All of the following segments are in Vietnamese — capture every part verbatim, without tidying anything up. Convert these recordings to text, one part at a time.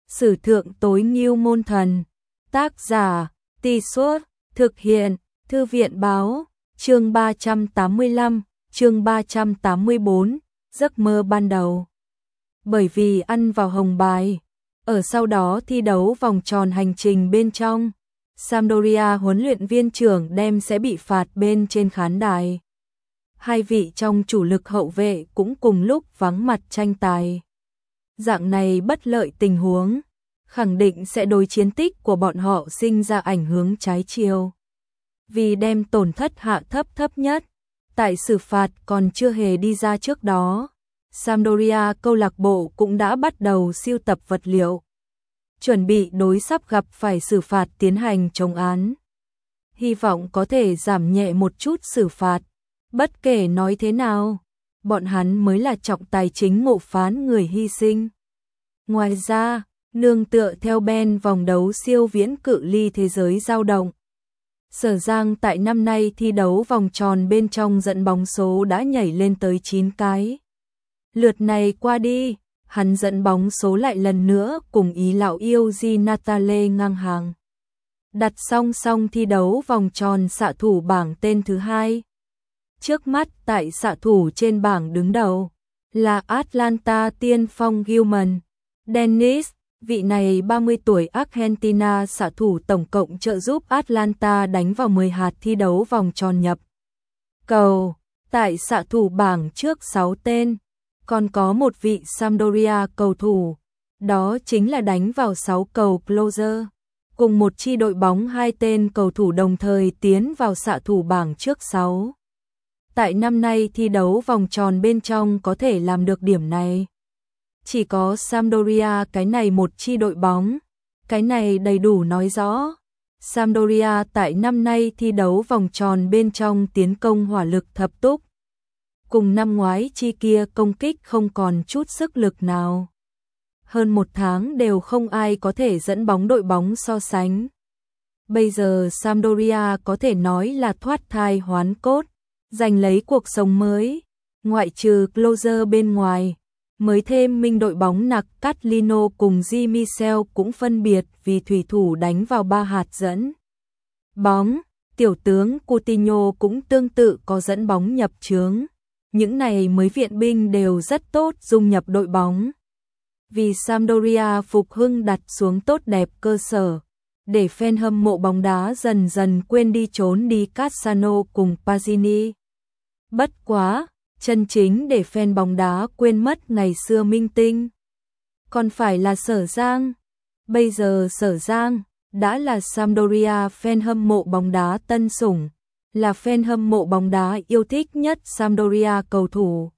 Sử thượng tối ngưu môn thần. Tác giả, Tì Suốt, thực hiện, Thư viện báo, chương ba trăm tám mươi lăm, chương ba trăm tám mươi bốn, giấc mơ ban đầu. Bởi vì ăn vào hồng bài, ở sau đó thi đấu vòng tròn hành trình bên trong, Sampdoria huấn luyện viên trưởng đem sẽ bị phạt bên trên khán đài. Hai vị trong chủ lực hậu vệ cũng cùng lúc vắng mặt tranh tài. Dạng này bất lợi tình huống, khẳng định sẽ đối chiến tích của bọn họ sinh ra ảnh hưởng trái chiều. Vì đem tổn thất hạ thấp thấp nhất, tại xử phạt còn chưa hề đi ra trước đó, Sampdoria câu lạc bộ cũng đã bắt đầu sưu tập vật liệu, chuẩn bị đối sắp gặp phải xử phạt tiến hành chống án. Hy vọng có thể giảm nhẹ một chút xử phạt. Bất kể nói thế nào, bọn hắn mới là trọng tài chính ngộ phán người hy sinh. Ngoài ra, nương tựa theo Ben vòng đấu siêu viễn cự ly thế giới dao động, Sở Giang tại năm nay thi đấu vòng tròn bên trong dẫn bóng số đã nhảy lên tới chín cái. Lượt này qua đi, hắn dẫn bóng số lại lần nữa cùng ý lão yêu Di Natale ngang hàng. Đặt song song thi đấu vòng tròn xạ thủ bảng tên thứ hai. Trước mắt tại xạ thủ trên bảng đứng đầu là Atlanta tiên phong Gilman Dennis, vị này ba mươi tuổi Argentina xạ thủ tổng cộng trợ giúp Atlanta đánh vào mười hạt thi đấu vòng tròn nhập cầu. Tại xạ thủ bảng trước sáu tên, còn có một vị Sampdoria cầu thủ, đó chính là đánh vào sáu cầu Closer. Cùng một chi đội bóng hai tên cầu thủ đồng thời tiến vào xạ thủ bảng trước sáu. Tại năm nay thi đấu vòng tròn bên trong có thể làm được điểm này, chỉ có Sampdoria cái này một chi đội bóng. Cái này đầy đủ nói rõ Sampdoria tại năm nay thi đấu vòng tròn bên trong tiến công hỏa lực thập túc, cùng năm ngoái chi kia công kích không còn chút sức lực nào. Hơn một tháng đều không ai có thể dẫn bóng đội bóng so sánh. Bây giờ Sampdoria có thể nói là thoát thai hoán cốt, giành lấy cuộc sống mới. Ngoại trừ Closer bên ngoài, mới thêm minh đội bóng nặc Catlino cùng Di Michel cũng phân biệt vì thủy thủ đánh vào ba hạt dẫn bóng. Tiểu tướng Coutinho cũng tương tự có dẫn bóng nhập chướng. Những này mới viện binh đều rất tốt dung nhập đội bóng. Vì Sampdoria phục hưng đặt xuống tốt đẹp cơ sở, để fan hâm mộ bóng đá dần dần quên đi trốn đi Cassano cùng Pazzini. Bất quá, chân chính để fan bóng đá quên mất ngày xưa minh tinh, còn phải là Sở Giang. Bây giờ Sở Giang đã là Sampdoria fan hâm mộ bóng đá tân sủng, là fan hâm mộ bóng đá yêu thích nhất Sampdoria cầu thủ.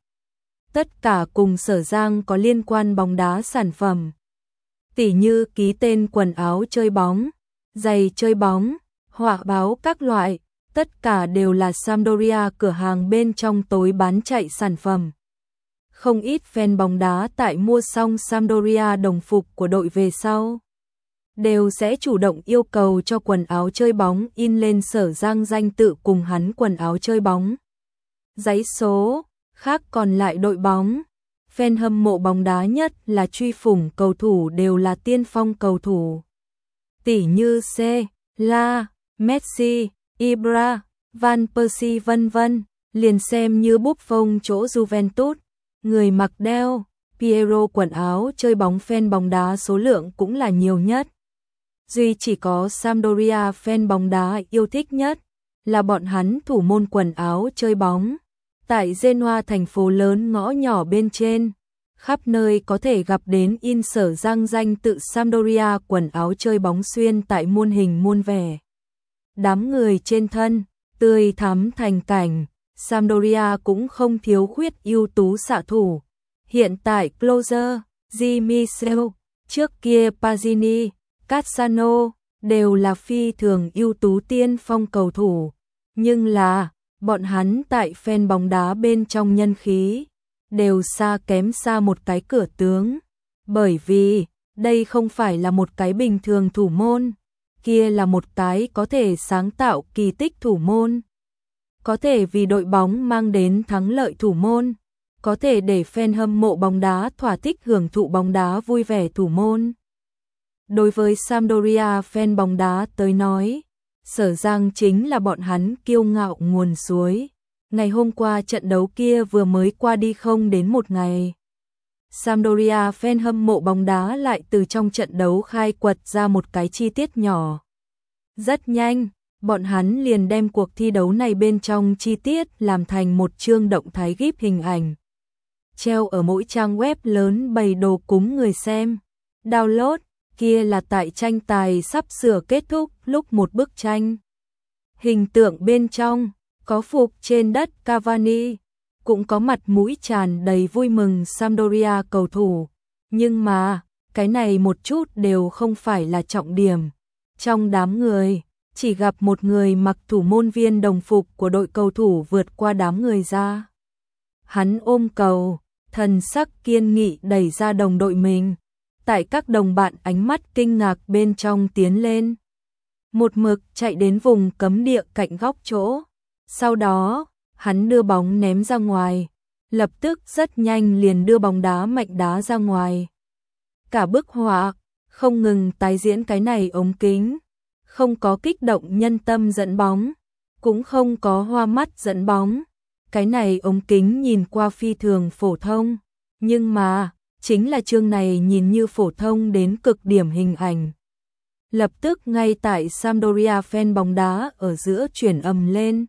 Tất cả cùng Sở Giang có liên quan bóng đá sản phẩm, tỉ như ký tên quần áo chơi bóng, giày chơi bóng, họa báo các loại, tất cả đều là Sampdoria cửa hàng bên trong tối bán chạy sản phẩm. Không ít fan bóng đá tại mua xong Sampdoria đồng phục của đội về sau, đều sẽ chủ động yêu cầu cho quần áo chơi bóng in lên Sở Giang danh tự cùng hắn quần áo chơi bóng, giấy số. Khác còn lại đội bóng, fan hâm mộ bóng đá nhất là truy phủng cầu thủ đều là tiên phong cầu thủ. Tỉ như C, La, Messi, Ibra, Van Persie vân vân, liền xem như Buffon chỗ Juventus, người mặc đeo Piero quần áo chơi bóng fan bóng đá số lượng cũng là nhiều nhất. Duy chỉ có Sampdoria fan bóng đá yêu thích nhất là bọn hắn thủ môn quần áo chơi bóng. Tại Genoa thành phố lớn ngõ nhỏ bên trên, khắp nơi có thể gặp đến in Sở Giang danh tự Sampdoria quần áo chơi bóng xuyên tại muôn hình muôn vẻ. Đám người trên thân, tươi thắm thành cảnh, Sampdoria cũng không thiếu khuyết ưu tú xạ thủ. Hiện tại Closer, Di Michel, trước kia Pazzini, Cassano, đều là phi thường ưu tú tiên phong cầu thủ. Nhưng là, bọn hắn tại fan bóng đá bên trong nhân khí, đều xa kém xa một cái cửa tướng. Bởi vì, đây không phải là một cái bình thường thủ môn, kia là một cái có thể sáng tạo kỳ tích thủ môn. Có thể vì đội bóng mang đến thắng lợi thủ môn, có thể để fan hâm mộ bóng đá thỏa thích hưởng thụ bóng đá vui vẻ thủ môn. Đối với Sampdoria fan bóng đá tới nói, Sở Giang chính là bọn hắn kiêu ngạo nguồn suối. Ngày hôm qua trận đấu kia vừa mới qua đi không đến một ngày. Sampdoria fan hâm mộ bóng đá lại từ trong trận đấu khai quật ra một cái chi tiết nhỏ. Rất nhanh, bọn hắn liền đem cuộc thi đấu này bên trong chi tiết làm thành một chương động thái gif hình ảnh. Treo ở mỗi trang web lớn bày đồ cúng người xem. Download, kia là tại tranh tài sắp sửa kết thúc lúc một bức tranh. Hình tượng bên trong, có phục trên đất Cavani, cũng có mặt mũi tràn đầy vui mừng Sampdoria cầu thủ. Nhưng mà, cái này một chút đều không phải là trọng điểm. Trong đám người, chỉ gặp một người mặc thủ môn viên đồng phục của đội cầu thủ vượt qua đám người ra. Hắn ôm cầu, thần sắc kiên nghị đẩy ra đồng đội mình. Tại các đồng bạn ánh mắt kinh ngạc bên trong tiến lên. Một mực chạy đến vùng cấm địa cạnh góc chỗ. Sau đó, hắn đưa bóng ném ra ngoài. Lập tức rất nhanh liền đưa bóng đá mạnh đá ra ngoài. Cả bức họa, không ngừng tái diễn cái này ống kính. Không có kích động nhân tâm dẫn bóng. Cũng không có hoa mắt dẫn bóng. Cái này ống kính nhìn qua phi thường phổ thông. Nhưng mà, chính là chương này nhìn như phổ thông đến cực điểm hình ảnh. Lập tức ngay tại Sampdoria fan bóng đá ở giữa chuyển ầm lên.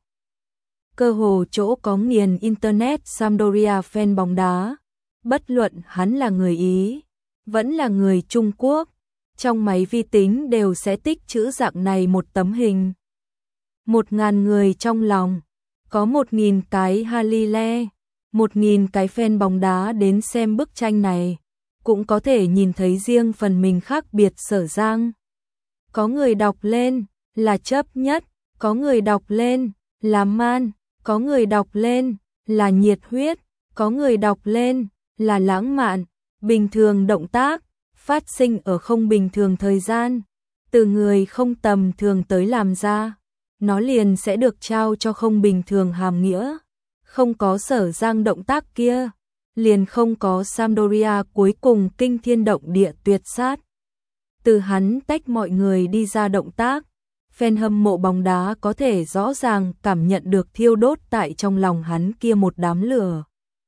Cơ hồ chỗ có nghiền internet Sampdoria fan bóng đá. Bất luận hắn là người Ý, vẫn là người Trung Quốc. Trong máy vi tính đều sẽ tích trữ dạng này một tấm hình. Một ngàn người trong lòng, có một nghìn cái Halile, một nghìn cái fan bóng đá đến xem bức tranh này, cũng có thể nhìn thấy riêng phần mình khác biệt Sở Giang. Có người đọc lên là chấp nhất, có người đọc lên là man, có người đọc lên là nhiệt huyết, có người đọc lên là lãng mạn, bình thường động tác, phát sinh ở không bình thường thời gian, từ người không tầm thường tới làm ra, nó liền sẽ được trao cho không bình thường hàm nghĩa. Không có Sở Giang động tác kia, liền không có Sampdoria cuối cùng kinh thiên động địa tuyệt sát. Từ hắn tách mọi người đi ra động tác, fan hâm mộ bóng đá có thể rõ ràng cảm nhận được thiêu đốt tại trong lòng hắn kia một đám lửa.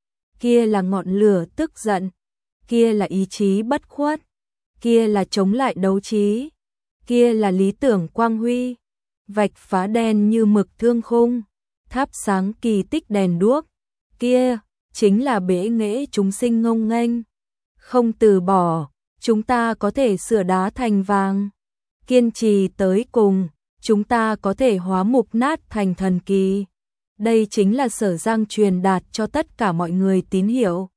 Kia là ngọn lửa tức giận, kia là ý chí bất khuất, kia là chống lại đấu trí, kia là lý tưởng quang huy, vạch phá đen như mực thương khung, thắp sáng kỳ tích đèn đuốc, kia chính là bế nghệ chúng sinh ngông nghênh. Không từ bỏ, chúng ta có thể sửa đá thành vàng. Kiên trì tới cùng, chúng ta có thể hóa mục nát thành thần kỳ. Đây chính là Sở Giang truyền đạt cho tất cả mọi người tín hiệu.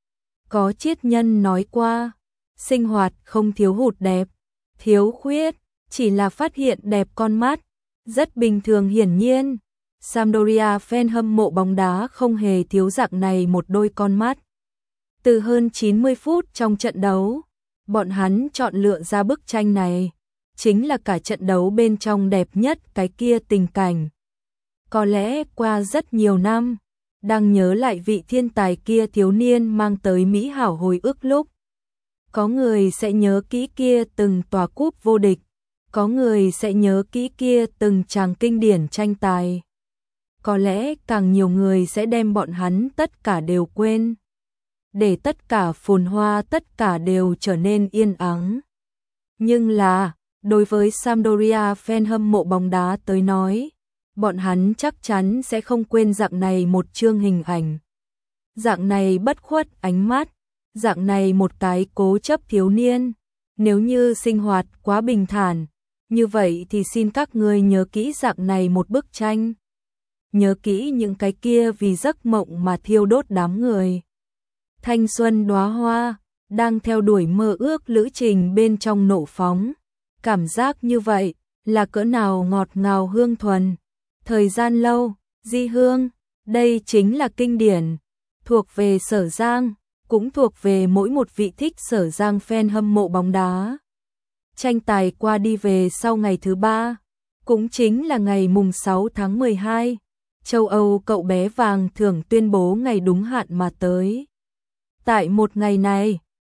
Có triết nhân nói qua, sinh hoạt không thiếu hụt đẹp, thiếu khuyết, chỉ là phát hiện đẹp con mắt. Rất bình thường hiển nhiên. Sampdoria fan hâm mộ bóng đá không hề thiếu dạng này một đôi con mắt. Từ hơn chín mươi phút trong trận đấu, bọn hắn chọn lựa ra bức tranh này, chính là cả trận đấu bên trong đẹp nhất cái kia tình cảnh. Có lẽ qua rất nhiều năm, đang nhớ lại vị thiên tài kia thiếu niên mang tới mỹ hảo hồi ức lúc. Có người sẽ nhớ kỹ kia từng tòa cúp vô địch, có người sẽ nhớ kỹ kia từng tràng kinh điển tranh tài. Có lẽ càng nhiều người sẽ đem bọn hắn tất cả đều quên. Để tất cả phồn hoa tất cả đều trở nên yên ắng. Nhưng là, đối với Sampdoria fan hâm mộ bóng đá tới nói, bọn hắn chắc chắn sẽ không quên dạng này một chương hình ảnh. Dạng này bất khuất ánh mắt, dạng này một cái cố chấp thiếu niên. Nếu như sinh hoạt quá bình thản, như vậy thì xin các ngươi nhớ kỹ dạng này một bức tranh. Nhớ kỹ những cái kia vì giấc mộng mà thiêu đốt đám người. Thanh xuân đóa hoa, đang theo đuổi mơ ước lữ trình bên trong nổ phóng. Cảm giác như vậy, là cỡ nào ngọt ngào hương thuần. Thời gian lâu, di hương, đây chính là kinh điển. Thuộc về Sở Giang, cũng thuộc về mỗi một vị thích Sở Giang fan hâm mộ bóng đá. Tranh tài qua đi về sau ngày thứ ba, cũng chính là ngày mùng sáu tháng mười hai. Châu Âu cậu bé vàng thưởng tuyên bố ngày đúng hạn mà tới. Tại một ngày này,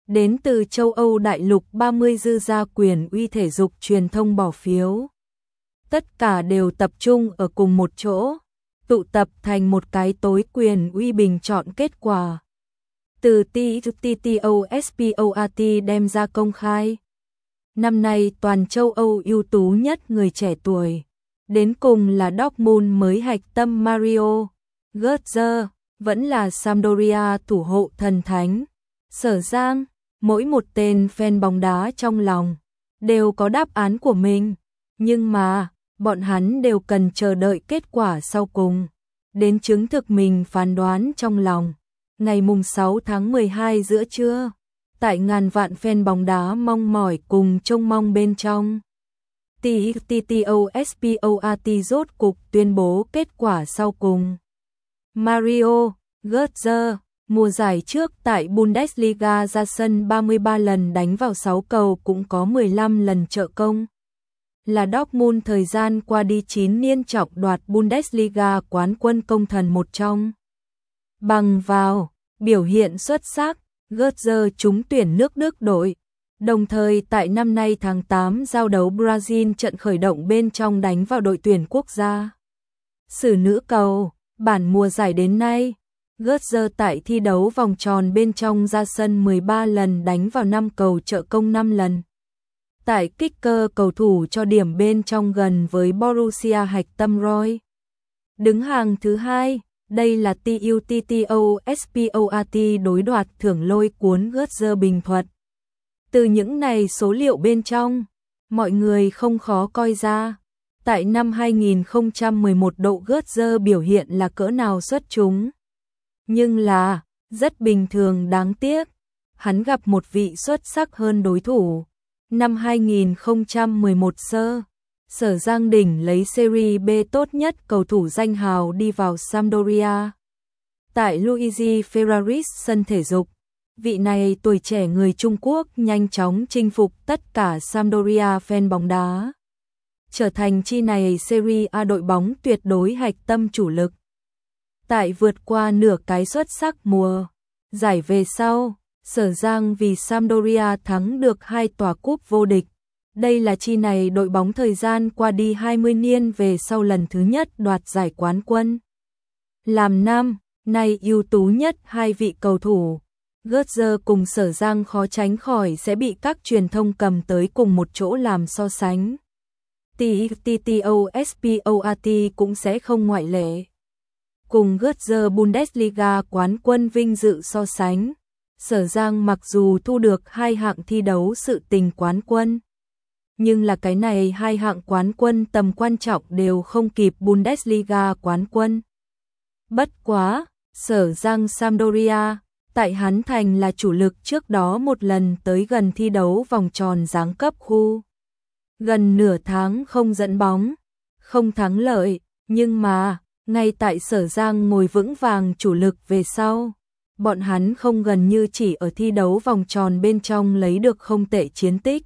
Đến từ châu Âu đại lục ba mươi dư gia quyền uy thể dục truyền thông bỏ phiếu. Tất cả đều tập trung ở cùng một chỗ, tụ tập thành một cái tối quyền uy bình chọn kết quả. Từ tê tê o Sport đem ra công khai. Năm nay toàn châu Âu ưu tú nhất người trẻ tuổi. Đến cùng là Dortmund mới hạch tâm Mario Götze, vẫn là Sampdoria thủ hộ thần thánh. Sở Giang, mỗi một tên fan bóng đá trong lòng đều có đáp án của mình, nhưng mà bọn hắn đều cần chờ đợi kết quả sau cùng đến chứng thực mình phán đoán trong lòng. Ngày mùng sáu tháng mười hai giữa trưa, tại ngàn vạn fan bóng đá mong mỏi cùng trông mong bên trong, tê tê o Sport rốt cục tuyên bố kết quả sau cùng. Mario Götze, mùa giải trước tại Bundesliga ra sân ba mươi ba lần, đánh vào sáu cầu, cũng có mười lăm lần trợ công. Là Dortmund thời gian qua đi chín niên trọng đoạt Bundesliga quán quân công thần một trong. Bằng vào biểu hiện xuất sắc, Götze trúng tuyển nước Đức đội. Đồng thời tại năm nay tháng tám giao đấu Brazil trận khởi động bên trong đánh vào đội tuyển quốc gia. Xử nữ cầu, bản mùa giải đến nay, Götze tại thi đấu vòng tròn bên trong ra sân mười ba lần, đánh vào năm cầu, trợ công năm lần. Tại kích cơ cầu thủ cho điểm bên trong gần với Borussia hạch tâm Roy. Đứng hàng thứ hai, đây là tê tê o Sport đối đoạt thưởng lôi cuốn Götze bình thuật. Từ những này số liệu bên trong, mọi người không khó coi ra, tại năm hai nghìn không trăm mười một độ Götze biểu hiện là cỡ nào xuất chúng. Nhưng là, rất bình thường, đáng tiếc, hắn gặp một vị xuất sắc hơn đối thủ. Năm hai nghìn không trăm mười một sơ, Sở Giang Đình lấy Serie B tốt nhất cầu thủ danh hào đi vào Sampdoria. Tại Luigi Ferraris sân thể dục, vị này tuổi trẻ người Trung Quốc nhanh chóng chinh phục tất cả Sampdoria fan bóng đá, trở thành chi này Serie A đội bóng tuyệt đối hạch tâm chủ lực. Tại vượt qua nửa cái xuất sắc mùa giải về sau, Sở Giang vì Sampdoria thắng được hai tòa cúp vô địch. Đây là chi này đội bóng thời gian qua đi hai mươi niên về sau lần thứ nhất đoạt giải quán quân. Làm năm nay ưu tú nhất hai vị cầu thủ, Götze cùng Sở Giang khó tránh khỏi sẽ bị các truyền thông cầm tới cùng một chỗ làm so sánh. tê tê o Sport cũng sẽ không ngoại lệ. Cùng Götze Bundesliga quán quân vinh dự so sánh, Sở Giang mặc dù thu được hai hạng thi đấu sự tình quán quân, nhưng là cái này hai hạng quán quân tầm quan trọng đều không kịp Bundesliga quán quân. Bất quá, Sở Giang Sampdoria, tại hắn thành là chủ lực trước đó một lần tới gần thi đấu vòng tròn giáng cấp khu. Gần nửa tháng không dẫn bóng, không thắng lợi, nhưng mà, ngay tại Sở Giang ngồi vững vàng chủ lực về sau, bọn hắn không gần như chỉ ở thi đấu vòng tròn bên trong lấy được không tệ chiến tích.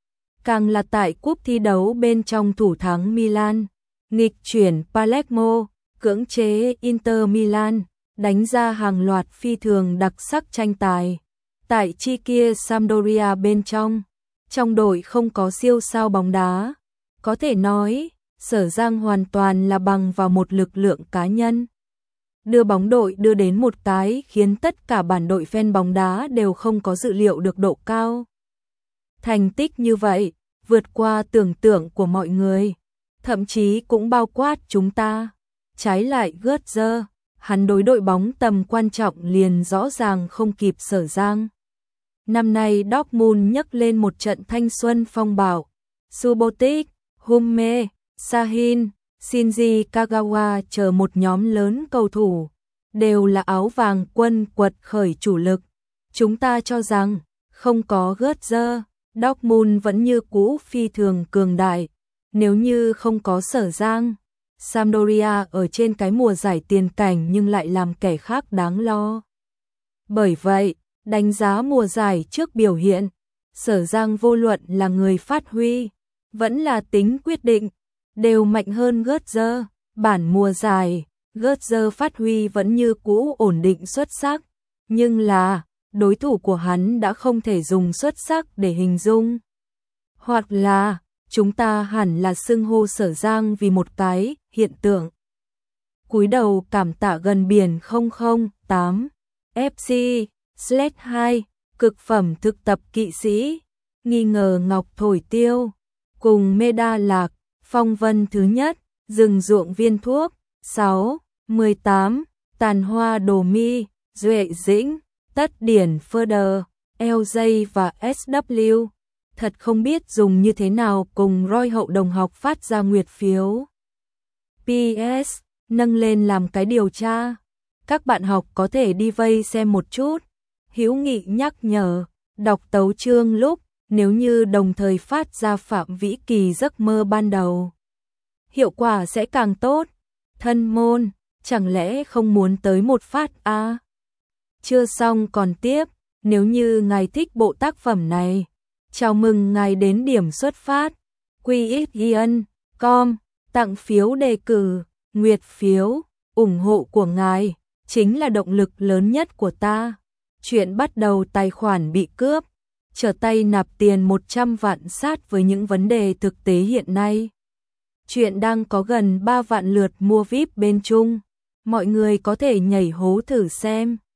Càng là tại cúp thi đấu bên trong thủ thắng Milan, nghịch chuyển Palermo, cưỡng chế Inter Milan, đánh ra hàng loạt phi thường đặc sắc tranh tài. Tại chi kia Sampdoria bên trong, trong đội không có siêu sao bóng đá, có thể nói, Sở Giang hoàn toàn là bằng vào một lực lượng cá nhân. Đưa bóng đội đưa đến một cái khiến tất cả bản đội fan bóng đá đều không có dự liệu được độ cao. Thành tích như vậy, vượt qua tưởng tượng của mọi người, thậm chí cũng bao quát chúng ta. Trái lại Götze, hắn đối đội bóng tầm quan trọng liền rõ ràng không kịp Sở Giang. Năm nay Dortmund nhấc lên một trận thanh xuân phong bạo. Subotic, Humme, Sahin, Shinji Kagawa chờ một nhóm lớn cầu thủ, đều là áo vàng quân quật khởi chủ lực. Chúng ta cho rằng, không có Götze, Dortmund vẫn như cũ phi thường cường đại. Nếu như không có Sở Giang, Sampdoria ở trên cái mùa giải tiền cảnh nhưng lại làm kẻ khác đáng lo. Bởi vậy, đánh giá mùa giải trước biểu hiện, Sở Giang vô luận là người phát huy, vẫn là tính quyết định, đều mạnh hơn Götze. Bản mùa giải, Götze phát huy vẫn như cũ ổn định xuất sắc, nhưng là đối thủ của hắn đã không thể dùng xuất sắc để hình dung. Hoặc là, chúng ta hẳn là xưng hô Sở Giang vì một cái hiện tượng. Cúi đầu cảm tạ gần biển không không tám ép xê slash hai cực phẩm thực tập kỵ sĩ, nghi ngờ ngọc thổi tiêu, cùng mê đa lạc, phong vân thứ nhất, rừng ruộng viên thuốc, sáu mười tám tàn hoa đồ mi, duệ dĩnh, tất điển phơ đờ, lờ giê và ét vê. Thật không biết dùng như thế nào cùng Roy hậu đồng học phát ra nguyệt phiếu. pê ét nâng lên làm cái điều tra. Các bạn học có thể đi vây xem một chút. Hữu Nghị nhắc nhở, đọc tấu chương lúc, nếu như đồng thời phát ra Phạm Vĩ Kỳ giấc mơ ban đầu. Hiệu quả sẽ càng tốt. Thân môn, chẳng lẽ không muốn tới một phát à? Chưa xong còn tiếp, nếu như ngài thích bộ tác phẩm này, chào mừng ngài đến điểm xuất phát. quy ích ian chấm com, tặng phiếu đề cử, nguyệt phiếu, ủng hộ của ngài chính là động lực lớn nhất của ta. Chuyện bắt đầu tài khoản bị cướp, trở tay nạp tiền một trăm vạn sát với những vấn đề thực tế hiện nay. Chuyện đang có gần ba vạn lượt mua víp bên Trung, mọi người có thể nhảy hố thử xem.